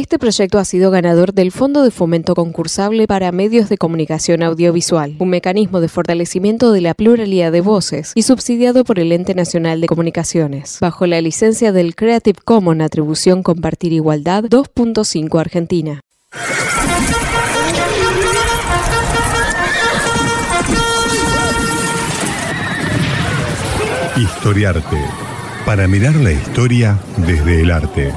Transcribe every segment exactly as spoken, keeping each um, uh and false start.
Este proyecto ha sido ganador del Fondo de Fomento Concursable para Medios de Comunicación Audiovisual, un mecanismo de fortalecimiento de la pluralidad de voces y subsidiado por el Ente Nacional de Comunicaciones, bajo la licencia del Creative Commons Atribución Compartir Igualdad dos punto cinco Argentina. Historiarte, para mirar la historia desde el arte.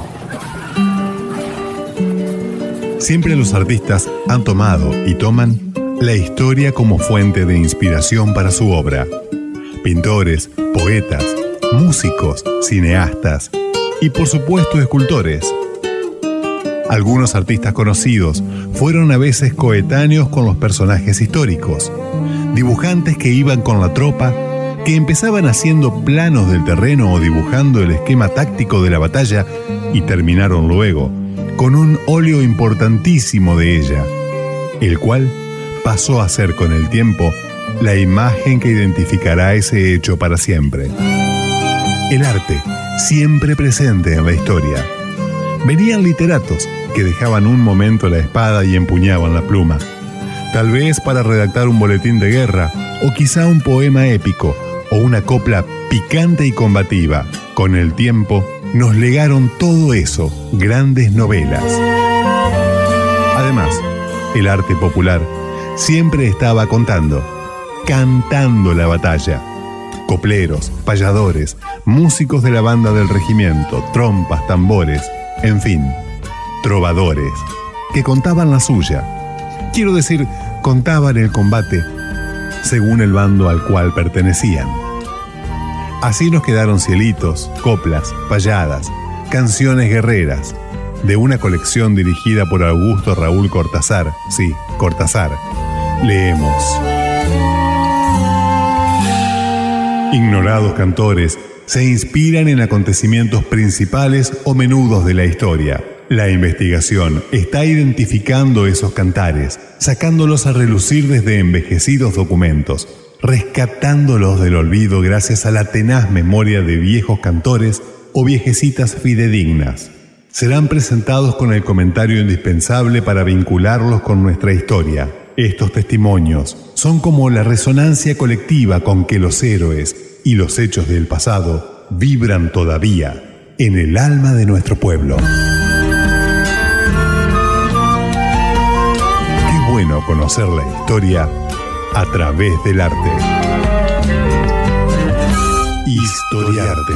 Siempre los artistas han tomado y toman la historia como fuente de inspiración para su obra. Pintores, poetas, músicos, cineastas y por supuesto escultores. Algunos artistas conocidos fueron a veces coetáneos con los personajes históricos, dibujantes que iban con la tropa, que empezaban haciendo planos del terreno o dibujando el esquema táctico de la batalla y terminaron luego con un óleo importantísimo de ella, el cual pasó a ser con el tiempo la imagen que identificará ese hecho para siempre. El arte, siempre presente en la historia. Venían literatos que dejaban un momento la espada y empuñaban la pluma, tal vez para redactar un boletín de guerra o quizá un poema épico o una copla picante y combativa. Con el tiempo nos legaron todo eso, grandes novelas. Además, el arte popular siempre estaba contando, cantando la batalla. Copleros, payadores, músicos de la banda del regimiento, trompas, tambores, en fin, trovadores, que contaban la suya. Quiero decir, contaban el combate según el bando al cual pertenecían. Así nos quedaron cielitos, coplas, payadas, canciones guerreras, de una colección dirigida por Augusto Raúl Cortázar. Sí, Cortázar. Leemos. Ignorados cantores se inspiran en acontecimientos principales o menudos de la historia. La investigación está identificando esos cantares, sacándolos a relucir desde envejecidos documentos, rescatándolos del olvido gracias a la tenaz memoria de viejos cantores o viejecitas fidedignas. Serán presentados con el comentario indispensable para vincularlos con nuestra historia. Estos testimonios son como la resonancia colectiva con que los héroes y los hechos del pasado vibran todavía en el alma de nuestro pueblo. Qué bueno conocer la historia a través del arte. Historiarte.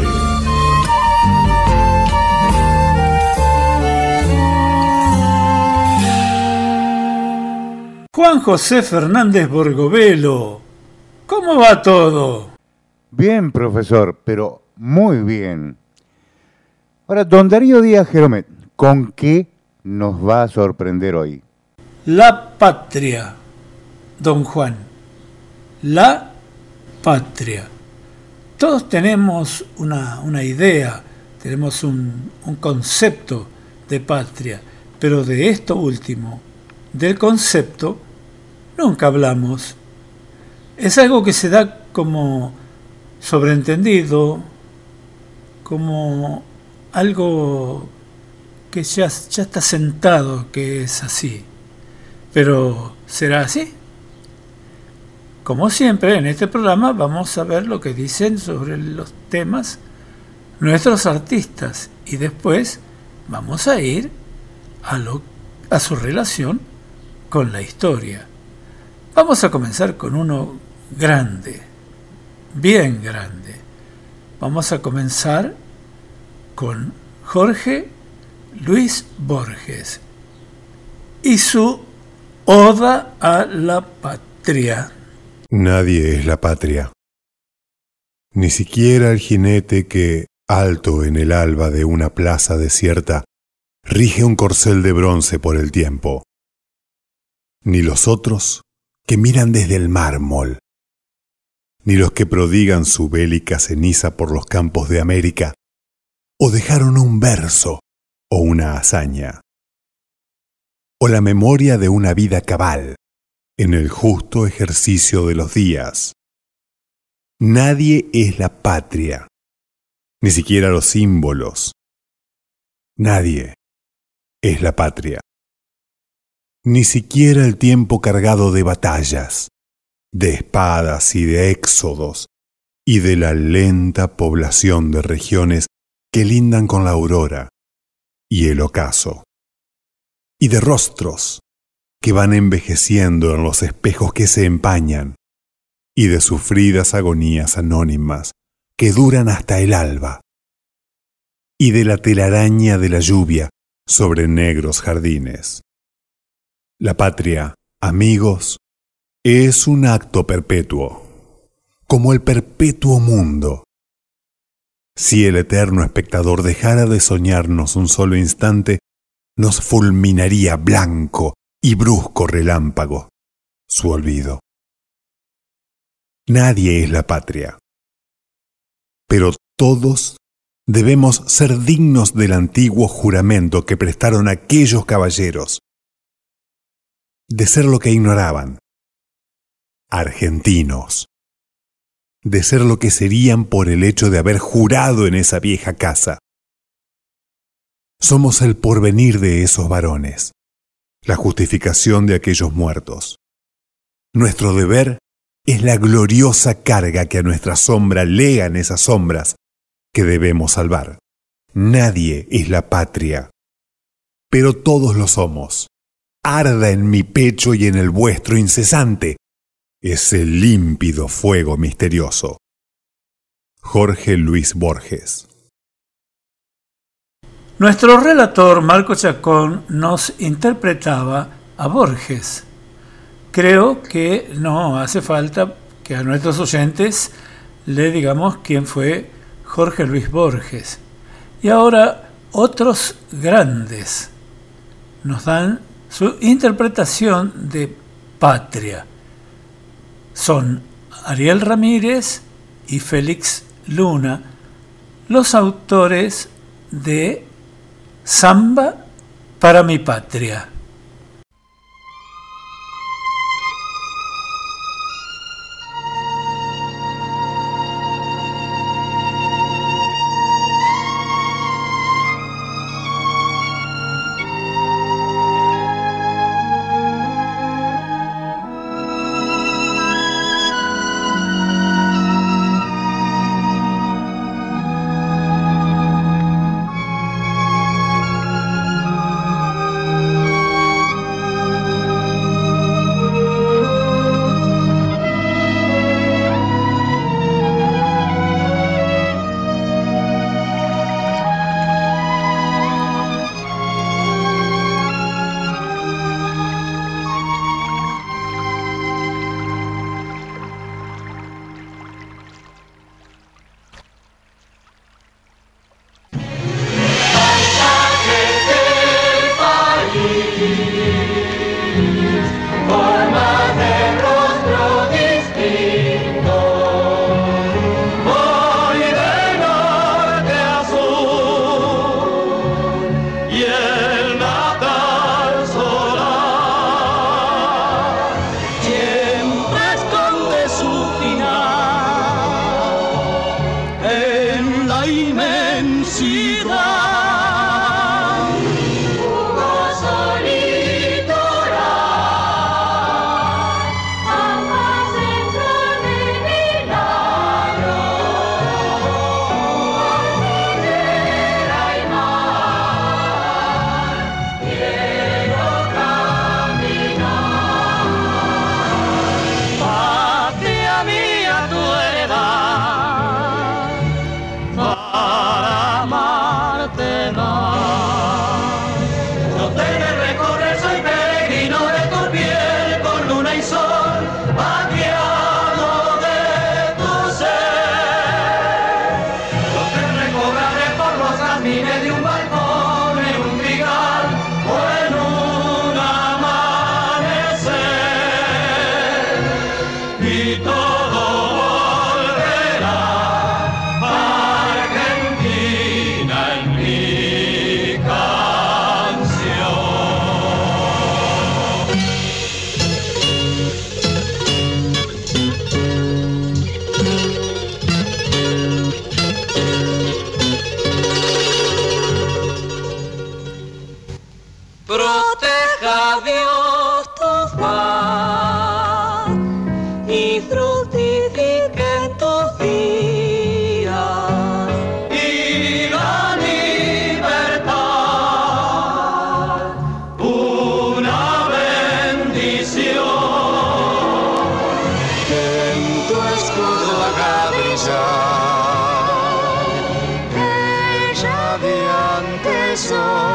Juan José Fernández Borgovelo, ¿cómo va todo? Bien, profesor, pero muy bien. Ahora, don Darío Díaz Geromet, ¿con qué nos va a sorprender hoy? La patria, don Juan. La patria. Todos tenemos una, una idea, tenemos un, un concepto de patria, pero de esto último, del concepto, nunca hablamos. Es algo que se da como sobreentendido, como algo que ya, ya está sentado que es así. Pero, ¿será así? Como siempre, en este programa vamos a ver lo que dicen sobre los temas nuestros artistas y después vamos a ir a, lo, a su relación con la historia. Vamos a comenzar con uno grande, bien grande. Vamos a comenzar con Jorge Luis Borges y su Oda a la Patria. Nadie es la patria, ni siquiera el jinete que, alto en el alba de una plaza desierta, rige un corcel de bronce por el tiempo, ni los otros que miran desde el mármol, ni los que prodigan su bélica ceniza por los campos de América, o dejaron un verso o una hazaña, o la memoria de una vida cabal en el justo ejercicio de los días. Nadie es la patria, ni siquiera los símbolos. Nadie, es la patria. Ni siquiera el tiempo cargado de batallas, de espadas y de éxodos, y de la lenta población de regiones que lindan con la aurora y el ocaso, y de rostros que van envejeciendo en los espejos que se empañan, y de sufridas agonías anónimas que duran hasta el alba, y de la telaraña de la lluvia sobre negros jardines. La patria, amigos, es un acto perpetuo, como el perpetuo mundo. Si el eterno espectador dejara de soñarnos un solo instante, nos fulminaría blanco y brusco relámpago su olvido. Nadie es la patria, pero todos debemos ser dignos del antiguo juramento que prestaron aquellos caballeros, de ser lo que ignoraban, argentinos, de ser lo que serían por el hecho de haber jurado en esa vieja casa. Somos el porvenir de esos varones, la justificación de aquellos muertos. Nuestro deber es la gloriosa carga que a nuestra sombra legan esas sombras que debemos salvar. Nadie es la patria, pero todos lo somos. Arda en mi pecho y en el vuestro incesante ese límpido fuego misterioso. Jorge Luis Borges. Nuestro relator Marco Chacón nos interpretaba a Borges. Creo que no hace falta que a nuestros oyentes le digamos quién fue Jorge Luis Borges. Y ahora otros grandes nos dan su interpretación de patria. Son Ariel Ramírez y Félix Luna, los autores de Samba para mi patria. proteja a Dios tu paz y fructifiquen tus días y la libertad, una bendición que en tu escudo haga brillar el radiante sol.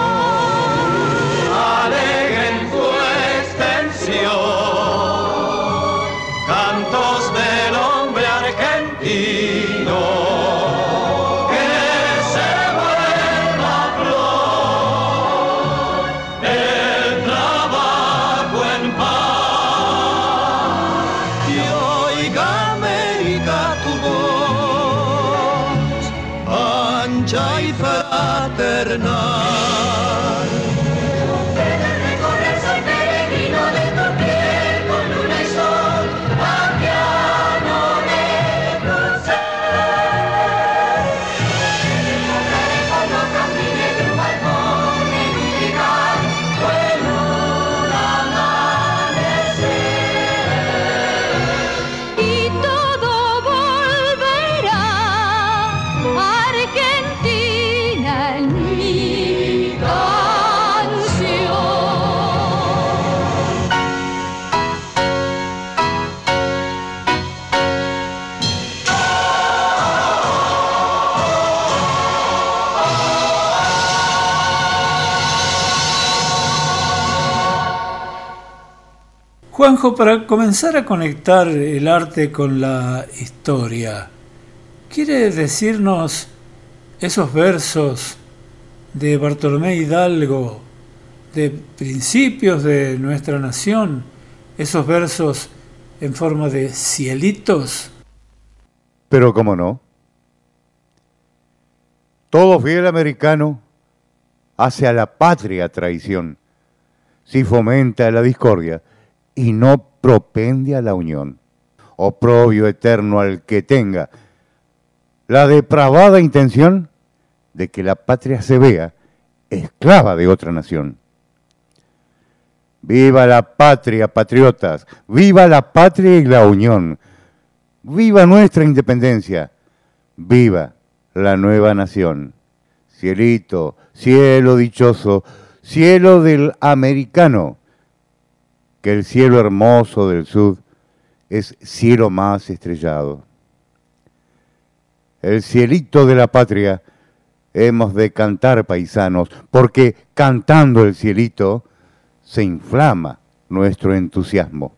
Juanjo, para comenzar a conectar el arte con la historia, ¿quiere decirnos esos versos de Bartolomé Hidalgo, de principios de nuestra nación, esos versos en forma de cielitos? Pero cómo no. Todo fiel americano hace a la patria traición, si fomenta la discordia y no propende a la unión. Oprobio eterno al que tenga la depravada intención de que la patria se vea esclava de otra nación. Viva la patria, patriotas, viva la patria y la unión, viva nuestra independencia, viva la nueva nación. Cielito, cielo dichoso, cielo del americano, que el cielo hermoso del sur es cielo más estrellado. El cielito de la patria hemos de cantar, paisanos, porque cantando el cielito se inflama nuestro entusiasmo.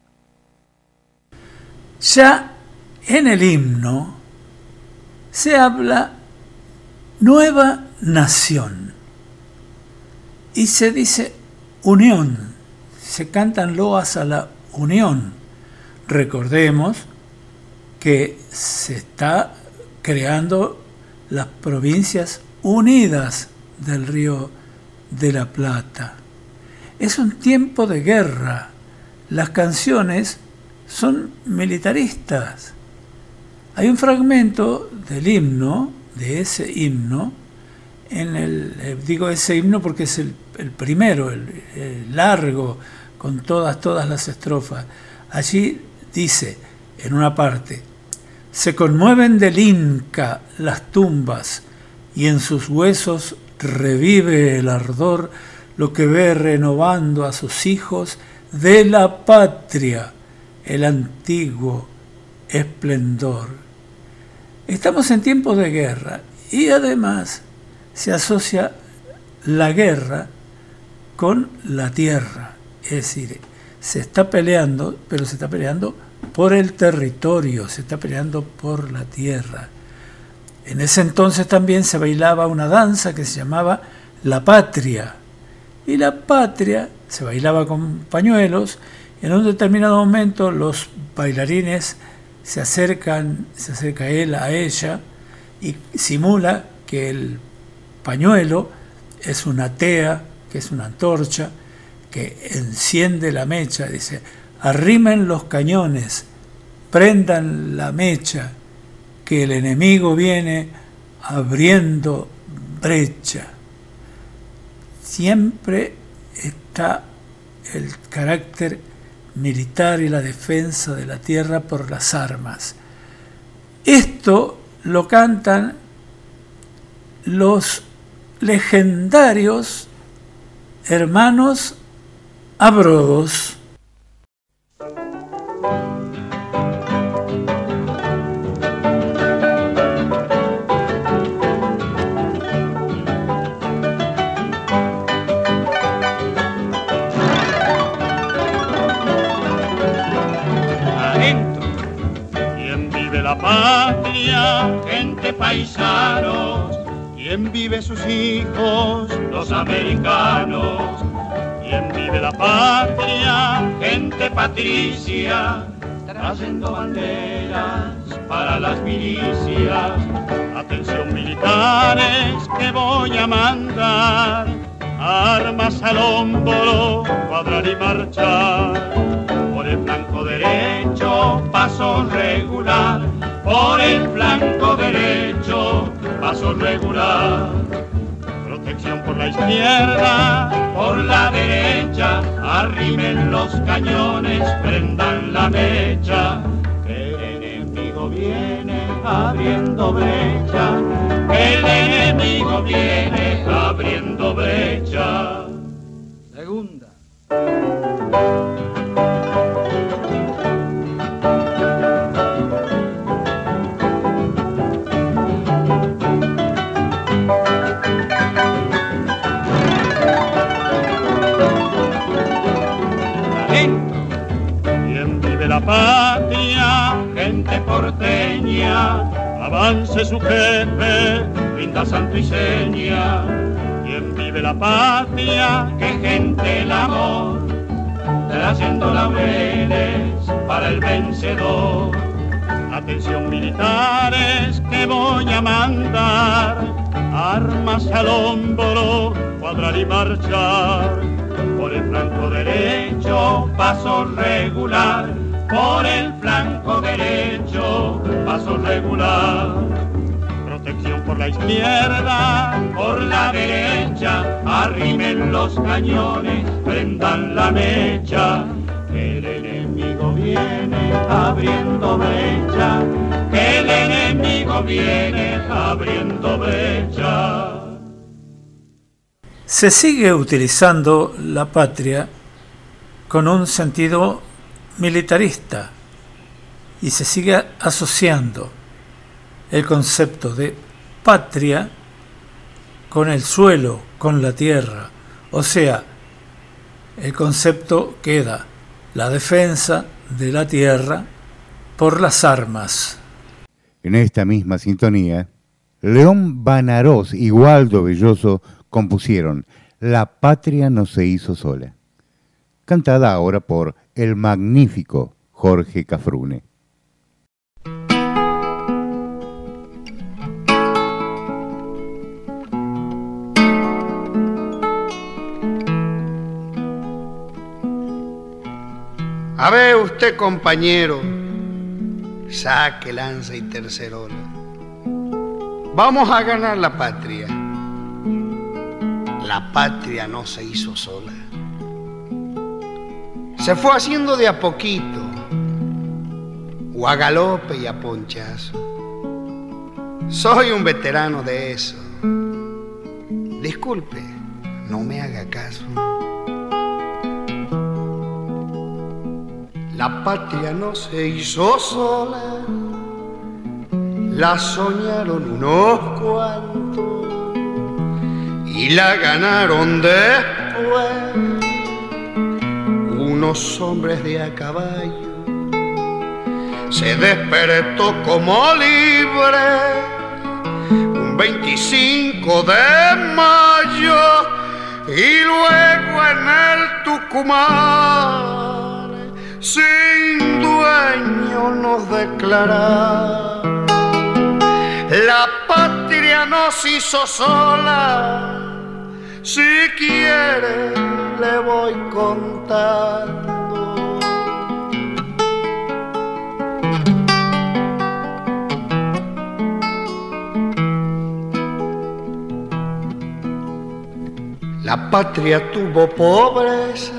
Ya en el himno se habla nueva nación y se dice unión. Se cantan loas a la unión. Recordemos que se está creando las provincias unidas del Río de la Plata. Es un tiempo de guerra. Las canciones son militaristas. Hay un fragmento del himno, de ese himno, en el, eh, digo ese himno porque es el, el primero, el, el largo, con todas, todas las estrofas. Allí dice, en una parte, se conmueven del Inca las tumbas y en sus huesos revive el ardor lo que ve renovando a sus hijos de la patria el antiguo esplendor. Estamos en tiempos de guerra y además se asocia la guerra con la tierra. Es decir, se está peleando, pero se está peleando por el territorio, se está peleando por la tierra. En ese entonces también se bailaba una danza que se llamaba la patria. Y la patria se bailaba con pañuelos. En un determinado momento los bailarines se acercan, se acerca él a ella y simula que el pañuelo es una tea, que es una antorcha, que enciende la mecha. Dice, arrimen los cañones, prendan la mecha, que el enemigo viene abriendo brecha. siempre está el carácter militar y la defensa de la tierra por las armas. Esto lo cantan los legendarios hermanos Abrodos. La patria, gente paisanos, ¿quién vive sus hijos? Los americanos. ¿Quién vive la patria? Gente patricia, trayendo banderas para las milicias. Atención militares, que voy a mandar armas al hombro, cuadrar y marchar. Por el flanco derecho, paso regular. Por el flanco derecho, paso regular. Protección por la izquierda, por la derecha. Arrimen los cañones, prendan la mecha. Que el enemigo viene abriendo brecha. Que el enemigo viene abriendo brecha. Segunda. La patria, gente porteña, avance su jefe, rinda santo y seña. Quien vive la patria, que gente el amor, trayendo laureles para el vencedor. Atención militares, que voy a mandar armas al hombro, cuadrar y marchar. Por el flanco derecho, paso regular. Por el flanco derecho, paso regular. Protección por la izquierda, por la derecha. Arrimen los cañones, prendan la mecha. Que el enemigo viene abriendo brecha. Que el enemigo viene abriendo brecha. Se sigue utilizando la patria con un sentido militarista y se sigue asociando el concepto de patria con el suelo, con la tierra. O sea, el concepto queda la defensa de la tierra por las armas. En esta misma sintonía, León Banarós y Waldo Belloso compusieron La patria no se hizo sola, cantada ahora por el magnífico Jorge Cafrune. A ver usted, compañero, saque lanza y tercerola. Vamos a ganar la patria. La patria no se hizo sola. Se fue haciendo de a poquito, o a galope y a ponchazo. Soy un veterano de eso. Disculpe, no me haga caso. La patria no se hizo sola, la soñaron unos cuantos y la ganaron después unos hombres de a caballo. Se despertó como libre un veinticinco de mayo y luego en el Tucumán sin dueño nos declararon. La patria nos hizo sola, si quiere le voy contando. La patria tuvo pobreza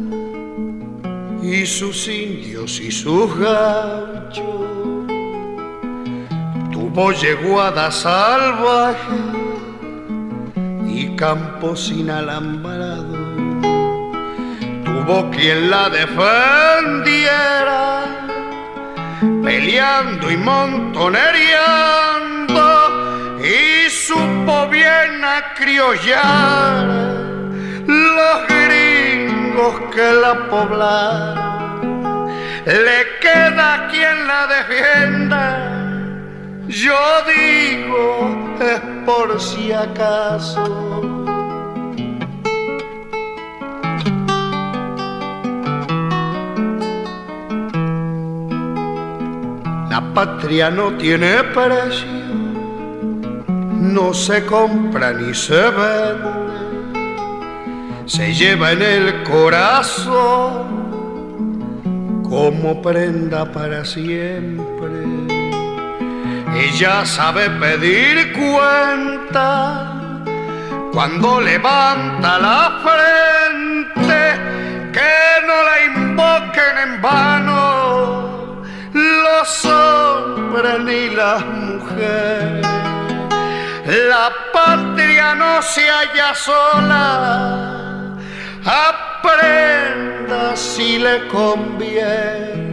y sus indios y sus gauchos, tuvo yeguadas salvajes y campos sin alambrado, tuvo quien la defendiera, peleando y montonereando, y supo bien acriollar los gringos que la poblaron. Le queda quien la defienda, yo digo es por si acaso. La patria no tiene precio, no se compra ni se vende, se lleva en el corazón como prenda para siempre. Ella sabe pedir cuenta cuando levanta la frente, que no la invoquen en vano los hombres ni las mujeres. La patria no se halla sola, aprenda si le conviene.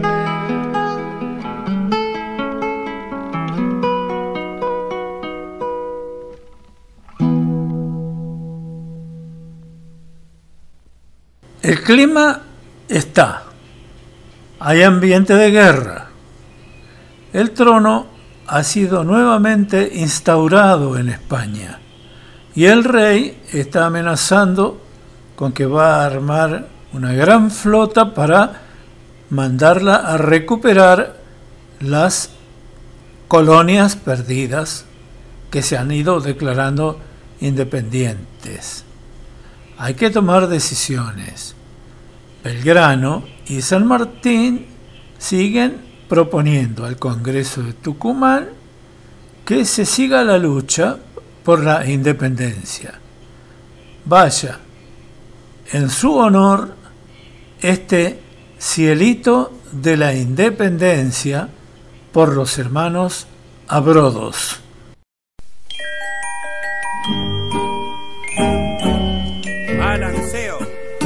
El clima está, hay ambiente de guerra. El trono ha sido nuevamente instaurado en España y el rey está amenazando con que va a armar una gran flota para mandarla a recuperar las colonias perdidas que se han ido declarando independientes. Hay que tomar decisiones. Belgrano y San Martín siguen proponiendo al Congreso de Tucumán que se siga la lucha por la independencia. Vaya, en su honor, este cielito de la independencia por los hermanos Abrodos. Balanceo.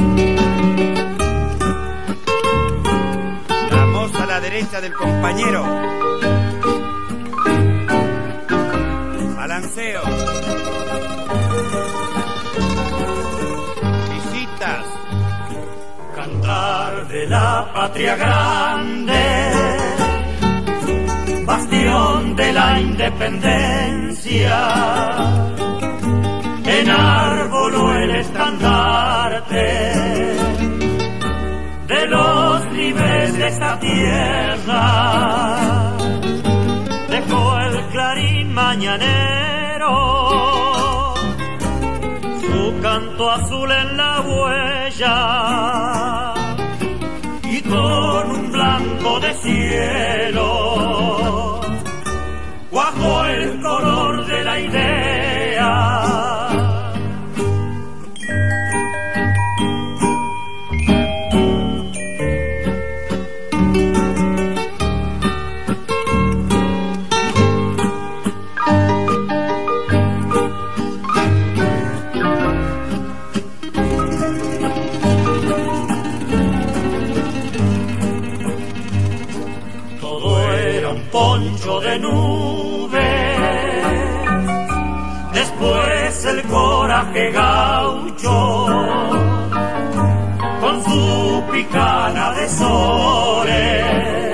Vamos a la derecha del compañero. Balanceo. Visitas. Cantar de la patria grande, bastión de la independencia, enarboló el estandarte de los libres de esta tierra, dejó el clarín mañanero su canto azul en la huella, y con un blanco de cielo cuajó el color de la idea. Poncho de nubes, después el coraje gaucho, con su picana de soles,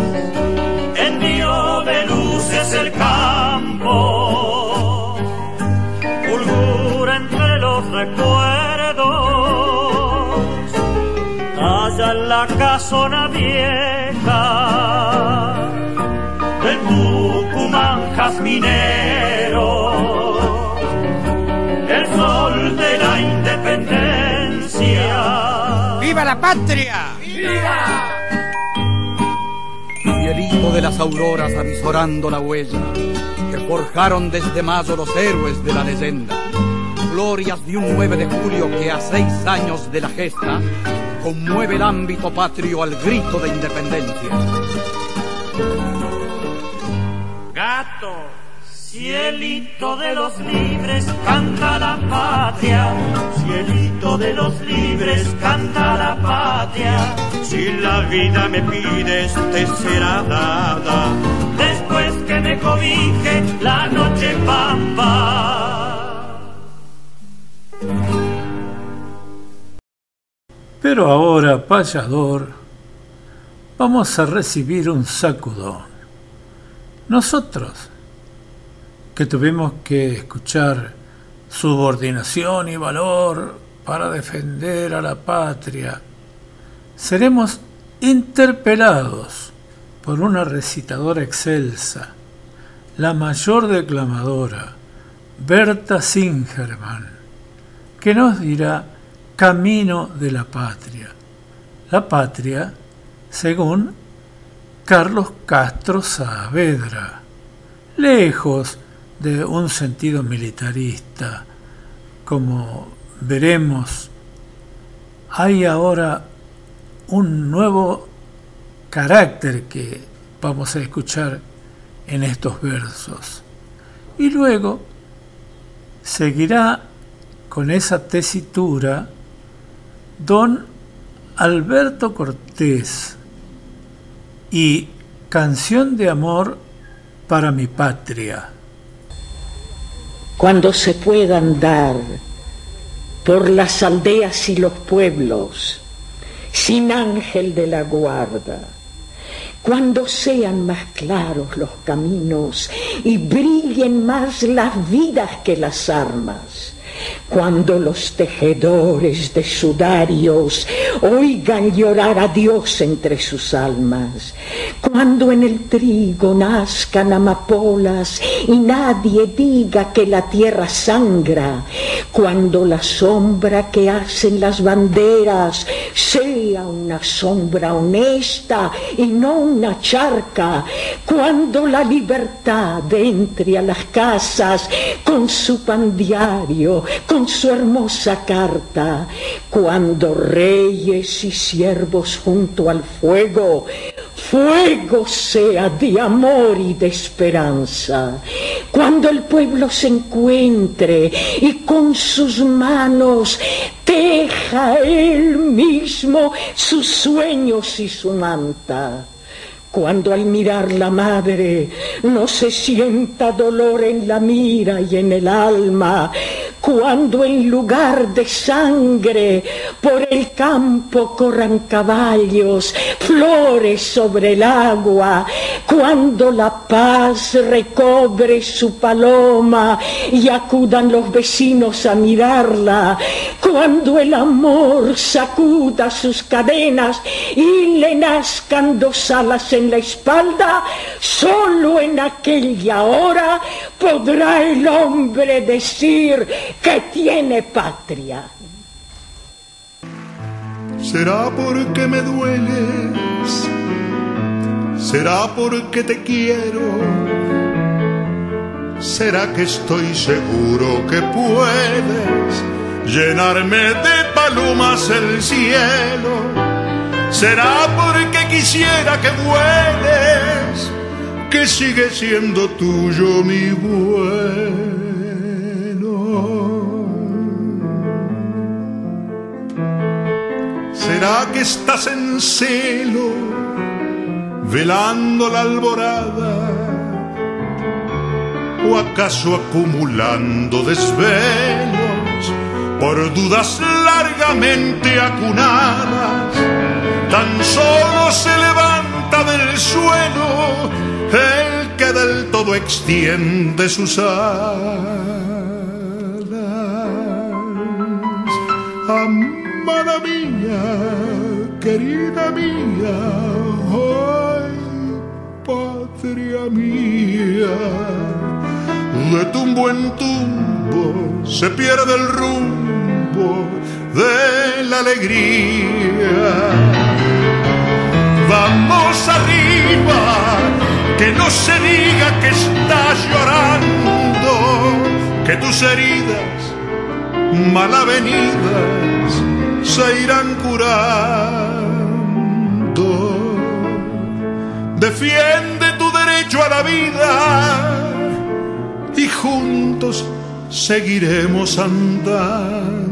envió de luces el campo, fulgura entre los recuerdos, allá en la casona vieja del Tucumán jazminero, el sol de la independencia. ¡Viva la patria! ¡Viva! Y el hijo de las auroras avisorando la huella que forjaron desde mayo los héroes de la leyenda, glorias de un nueve de julio que a seis años de la gesta conmueve el ámbito patrio al grito de independencia. Gato, cielito de los libres, canta la patria. Cielito de los libres, canta la patria. Si la vida me pides, te será dada. Después que me cobije la noche pampa. Pero ahora, payador, vamos a recibir un sacudón. Nosotros, que tuvimos que escuchar subordinación y valor para defender a la patria, seremos interpelados por una recitadora excelsa, la mayor declamadora, Berta Singerman, que nos dirá Camino de la Patria. La patria, según Carlos Castro Saavedra, lejos de un sentido militarista, como veremos, hay ahora un nuevo carácter que vamos a escuchar en estos versos. Y luego seguirá con esa tesitura don Alberto Cortés y Canción de amor para mi patria. Cuando se pueda andar por las aldeas y los pueblos, sin ángel de la guarda, cuando sean más claros los caminos y brillen más las vidas que las armas, cuando los tejedores de sudarios oigan llorar a Dios entre sus almas, cuando en el trigo nazcan amapolas y nadie diga que la tierra sangra, cuando la sombra que hacen las banderas sea una sombra honesta y no una charca, cuando la libertad entre a las casas con su pan diario, con su hermosa carta, cuando reyes y siervos junto al fuego, fuego sea de amor y de esperanza, cuando el pueblo se encuentre y con sus manos teja él mismo sus sueños y su manta, cuando al mirar la madre no se sienta dolor en la mira y en el alma, cuando en lugar de sangre por el campo corran caballos, flores sobre el agua, cuando la paz recobre su paloma y acudan los vecinos a mirarla, cuando el amor sacuda sus cadenas y le nazcan dos alas en la espalda, solo en aquella hora podrá el hombre decir que tiene patria. Será porque me dueles, será porque te quiero, será que estoy seguro que puedes llenarme de palomas el cielo, será porque quisiera que vueles, que sigue siendo tuyo mi vuelo. ¿Será que estás en celo, velando la alborada? ¿O acaso acumulando desvelos por dudas largamente acunadas? Tan solo se levanta del suelo el que del todo extiende sus alas. Amada mía, querida mía, ay, patria mía, de tumbo en tumbo se pierde el rumbo de la alegría. Vamos arriba, que no se diga que estás llorando, que tus heridas malavenidas se irán curando. Defiende tu derecho a la vida y juntos seguiremos andando.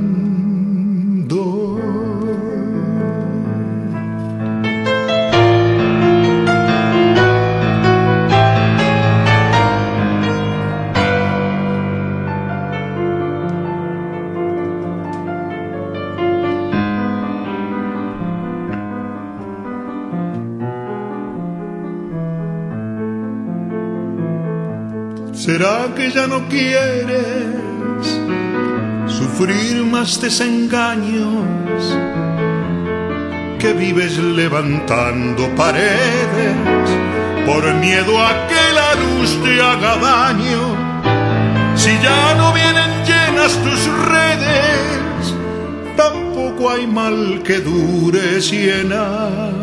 ¿Será que ya no quieres sufrir más desengaños? Que vives levantando paredes por miedo a que la luz te haga daño. Si ya no vienen llenas tus redes, tampoco hay mal que dure cien años.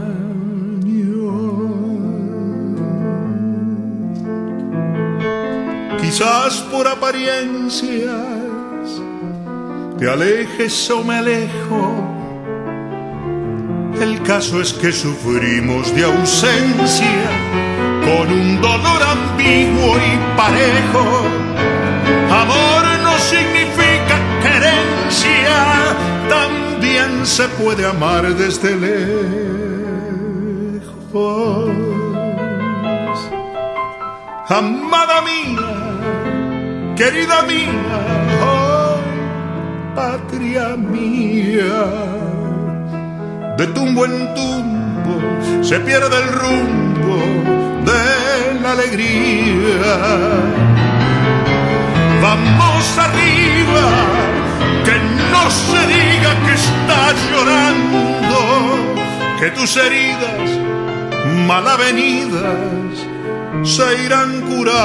Quizás por apariencias te alejes o me alejo. El caso es que sufrimos de ausencia con un dolor ambiguo y parejo. Amor no significa querencia, también se puede amar desde lejos. Amada mía, querida mía, oh, patria mía, de tumbo en tumbo se pierde el rumbo de la alegría. Vamos arriba, que no se diga que estás llorando, que tus heridas mal avenidas se irán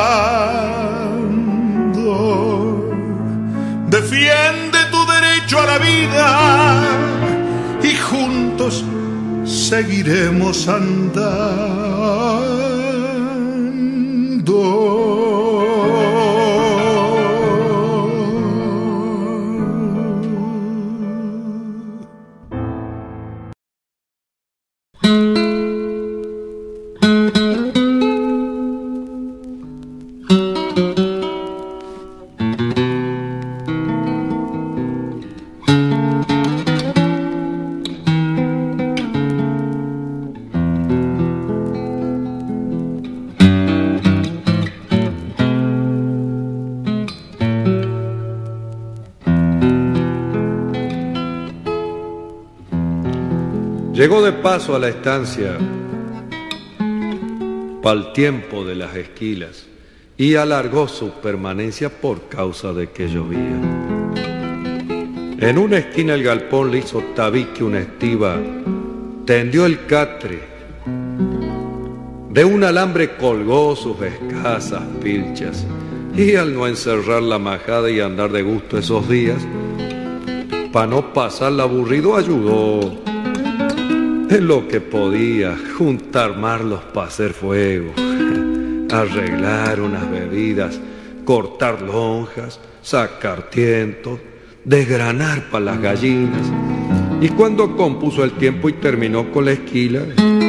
curando. Defiende tu derecho a la vida y juntos seguiremos andando. Llegó de paso a la estancia pa'l tiempo de las esquilas y alargó su permanencia por causa de que llovía. En una esquina el galpón le hizo tabique una estiva, tendió el catre, de un alambre colgó sus escasas pilchas y al no encerrar la majada y andar de gusto esos días, pa' no pasarla aburrido ayudó en lo que podía, juntar marlos para hacer fuego, arreglar unas bebidas, cortar lonjas, sacar tientos, desgranar para las gallinas. Y cuando compuso el tiempo y terminó con la esquila,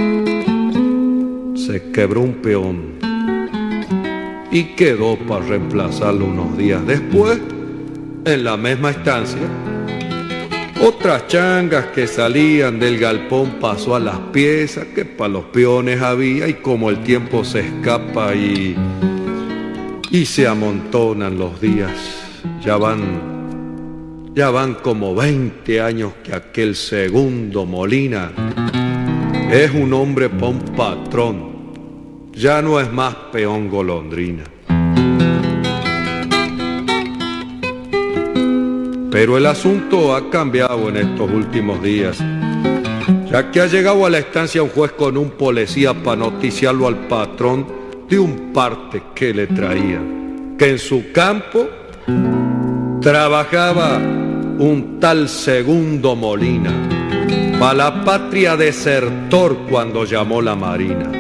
se quebró un peón y quedó para reemplazarlo unos días después, en la misma estancia. Otras changas que salían del galpón pasó a las piezas que para los peones había, y como el tiempo se escapa y, y se amontonan los días, ya van, ya van como veinte años que aquel segundo Molina es un hombre pa' un patrón, ya no es más peón golondrina. Pero el asunto ha cambiado en estos últimos días, ya que ha llegado a la estancia un juez con un policía para noticiarlo al patrón de un parte que le traían, que en su campo trabajaba un tal segundo Molina, pa' la patria desertor cuando llamó la marina.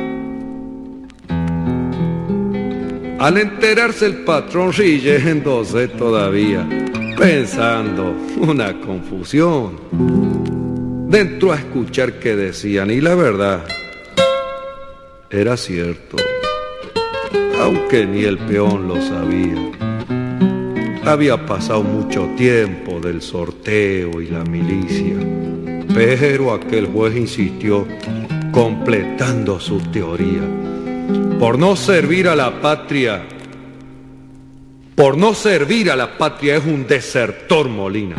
Al enterarse el patrón riéndose todavía, pensando, una confusión. Dentro a escuchar qué decían, y la verdad, era cierto, aunque ni el peón lo sabía. Había pasado mucho tiempo del sorteo y la milicia, pero aquel juez insistió, completando su teoría. Por no servir a la patria, por no servir a la patria es un desertor, Molina.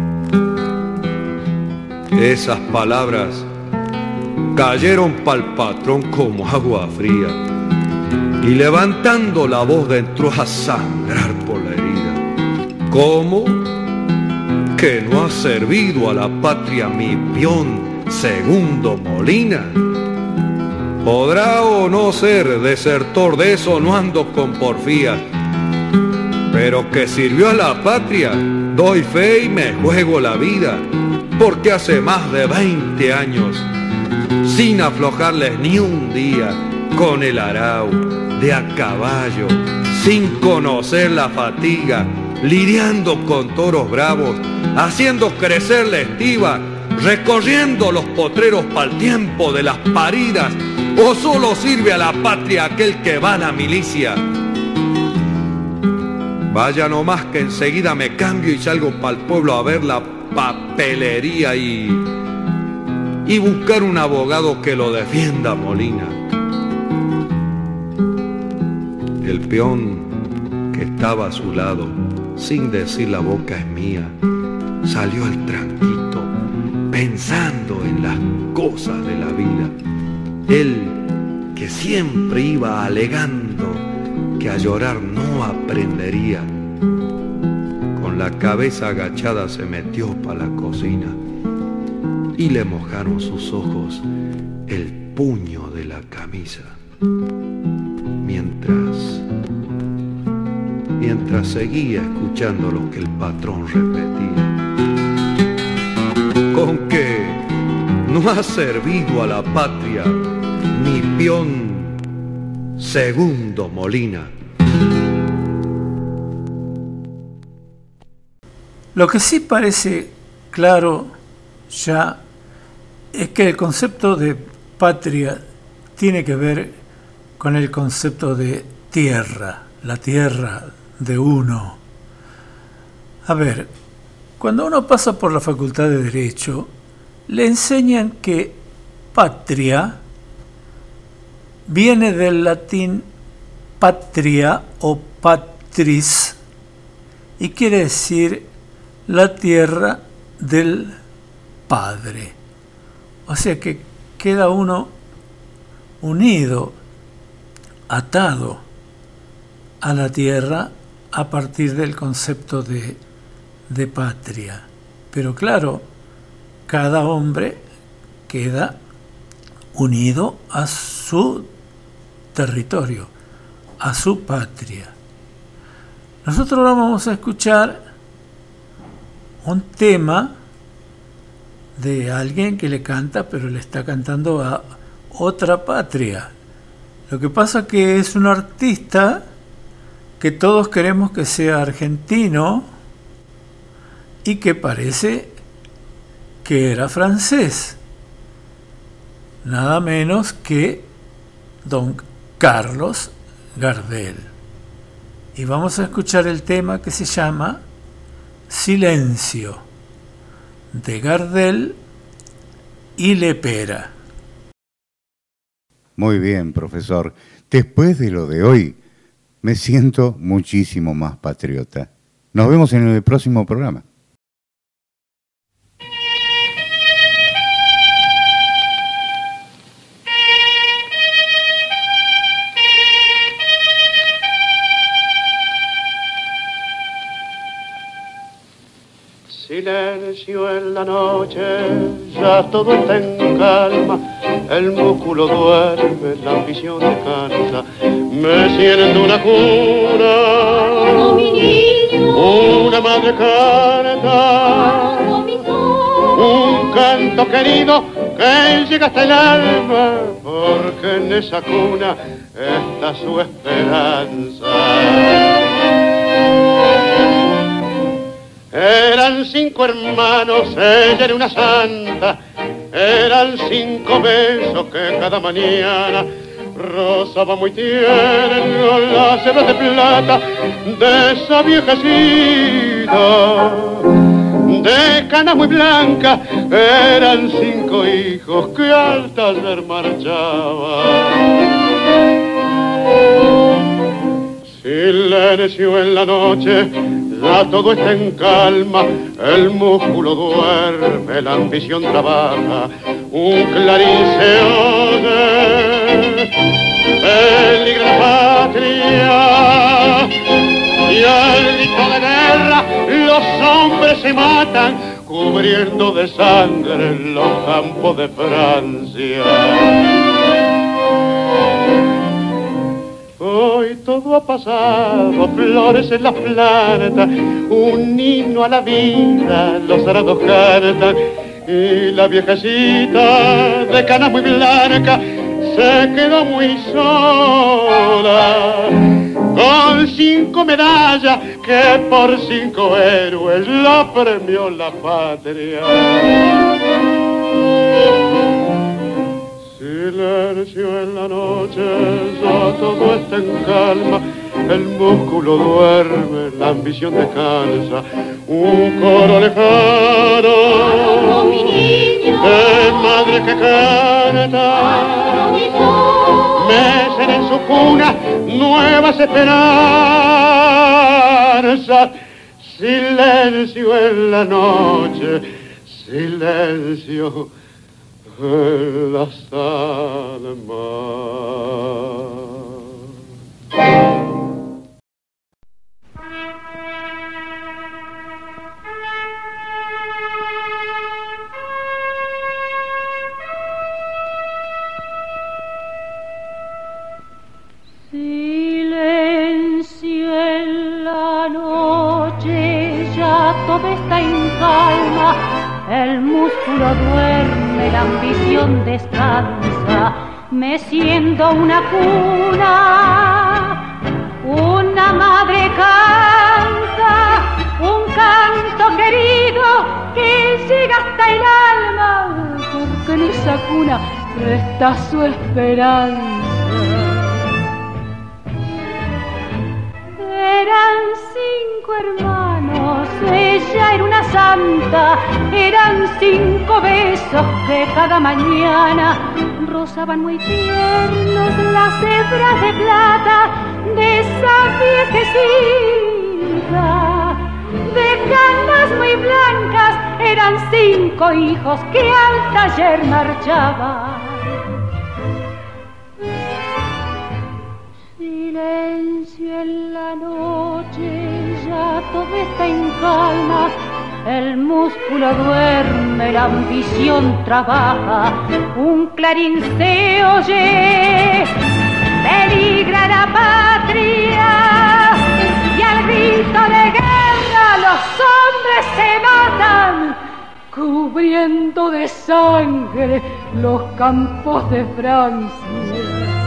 Esas palabras cayeron pa'l patrón como agua fría, y levantando la voz entró a sangrar por la herida. ¿Cómo? ¿Que no ha servido a la patria mi peón Segundo Molina? Podrá o no ser desertor, de eso no ando con porfía, pero que sirvió a la patria, doy fe y me juego la vida, porque hace más de veinte años, sin aflojarles ni un día, con el arao, de a caballo, sin conocer la fatiga, lidiando con toros bravos, haciendo crecer la estiva, recorriendo los potreros pa'l tiempo de las paridas, o solo sirve a la patria aquel que va a la milicia. Vaya nomás que enseguida me cambio y salgo pa'l pueblo a ver la papelería y, y buscar un abogado que lo defienda, Molina. El peón que estaba a su lado, sin decir la boca es mía, salió al tranquito, pensando en las cosas de la vida. Él que siempre iba alegando que a llorar no aprendería, con la cabeza agachada se metió pa' la cocina y le mojaron sus ojos el puño de la camisa. Mientras, mientras seguía escuchando lo que el patrón repetía. Con que no ha servido a la patria mi peón Segundo Molina. Lo que sí parece claro ya es que el concepto de patria tiene que ver con el concepto de tierra, la tierra de uno. A ver, cuando uno pasa por la Facultad de Derecho, le enseñan que patria viene del latín patria o patris y quiere decir la tierra del padre. O sea que queda uno unido, atado a la tierra a partir del concepto de, de patria. Pero claro, cada hombre queda unido a su territorio, a su patria. Nosotros ahora vamos a escuchar un tema de alguien que le canta, pero le está cantando a otra patria. Lo que pasa es que es un artista que todos queremos que sea argentino y que parece que era francés. Nada menos que don Carlos Gardel. Y vamos a escuchar el tema que se llama Silencio, de Gardel y Lepera. Muy bien, profesor. Después de lo de hoy, me siento muchísimo más patriota. Nos vemos en el próximo programa. Silencio en la noche, ya todo está en calma, el músculo duerme, la ambición descansa, me siento una cuna, una madre canta, un canto querido que llega hasta el alma, porque en esa cuna está su esperanza. Eran cinco hermanos, ella era una santa. Eran cinco besos que cada mañana rozaba muy tierno las hebras de plata de esa viejecita. De cana muy blanca, eran cinco hijos que al taller marchaban. Silencio en la noche, ya todo está en calma, el músculo duerme, la ambición trabaja, un clarín se oye, peligra la patria, y al grito de guerra los hombres se matan, cubriendo de sangre los campos de Francia. Hoy todo ha pasado, flores en las plantas, un himno a la vida, los arados cantan, y la viejecita de canas muy blanca se quedó muy sola, con cinco medallas que por cinco héroes la premió la patria. Silencio en la noche, ya todo está en calma, el músculo duerme, la ambición descansa, un coro lejano de madre que canta, mecen en su cuna nuevas esperanzas. Silencio en la noche, silencio en las almas. Silencio en la noche, ya todo está en calma, el músculo duerme, la ambición descansa, meciendo una cuna, una madre canta, un canto querido que llega hasta el alma, porque en esa cuna resta su esperanza. Eran cinco hermanos, ella era una santa, eran cinco besos que cada mañana rozaban muy tiernos las hebras de plata de esa viejecita. De canas muy blancas, eran cinco hijos que al taller marchaban. Silencio en la noche, ya todo está en calma, el músculo duerme, la ambición trabaja, un clarín se oye, peligra la patria, y al grito de guerra los hombres se matan, cubriendo de sangre los campos de Francia.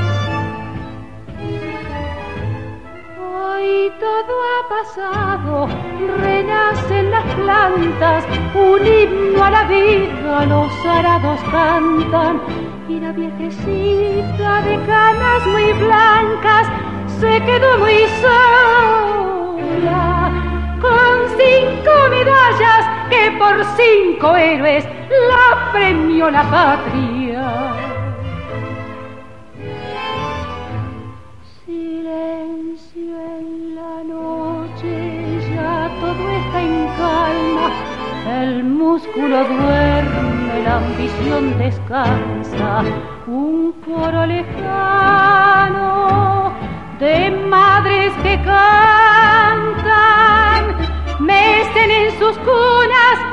Y todo ha pasado, renacen las plantas, un himno a la vida, los arados cantan, y la viejecita de canas muy blancas se quedó muy sola, con cinco medallas que por cinco héroes la premió la patria. Silencio en la noche, ya todo está en calma, el músculo duerme, la ambición descansa, un coro lejano de madres que cantan, mecen en sus cunas